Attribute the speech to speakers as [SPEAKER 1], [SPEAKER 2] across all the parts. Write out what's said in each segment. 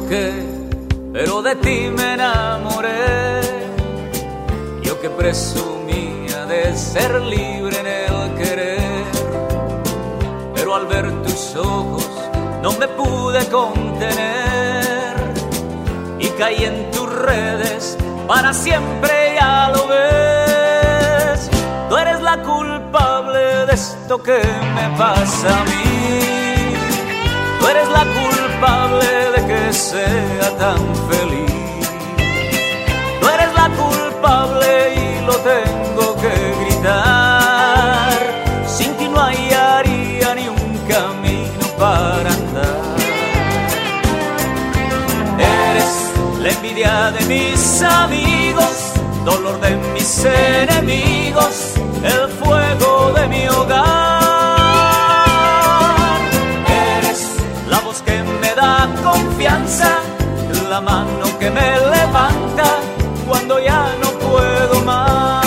[SPEAKER 1] por qué, pero de ti me enamoré. Yo que presumía de ser libre en el querer, pero al ver tus ojos no me pude contener y caí en tus redes para siempre, ya lo ves. Tú eres la culpable de esto que me pasa a mí. Tú eres la culpable de que sea tan feliz. Tú eres la culpable y lo tengo que gritar. Sin ti no hallaría ni un camino para andar. Eres la envidia de mis amigos, dolor de mis enemigos, el fuego de mi hogar. Eres la voz que me da confianza, la mano que me levanta cuando ya no puedo más.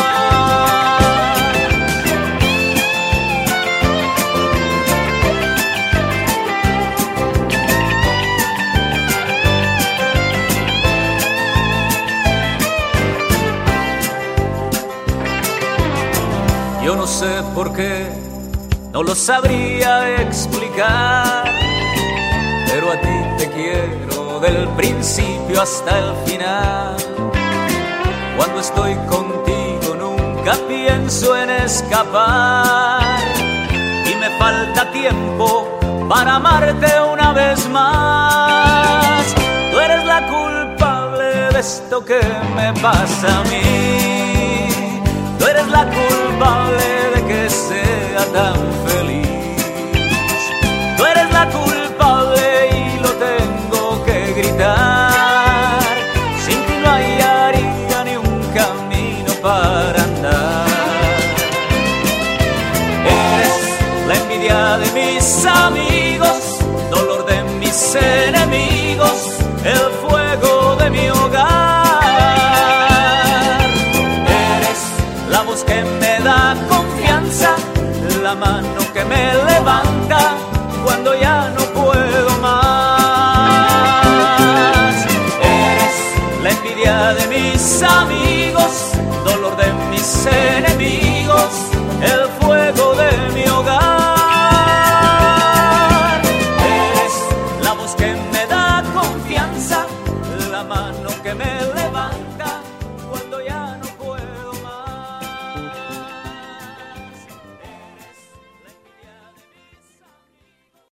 [SPEAKER 1] Yo no sé por qué, no lo sabría explicar, pero a ti te quiero del principio hasta el final. Cuando estoy contigo nunca pienso en escapar y me falta tiempo para amarte una vez más. Tú eres la culpable de esto que me pasa a mí. Tú eres la culpable de que sea tan feliz. Tú eres la culpable y lo tengo que gritar. Sin ti no hallaría ni un camino para andar. Eres la envidia de mis amigos, dolor de mis enemigos, el fuego de mi hogar. La voz que me da confianza, la mano que me levanta cuando ya no puedo más. Eres la envidia de mis amigos, dolor de mis enemigos,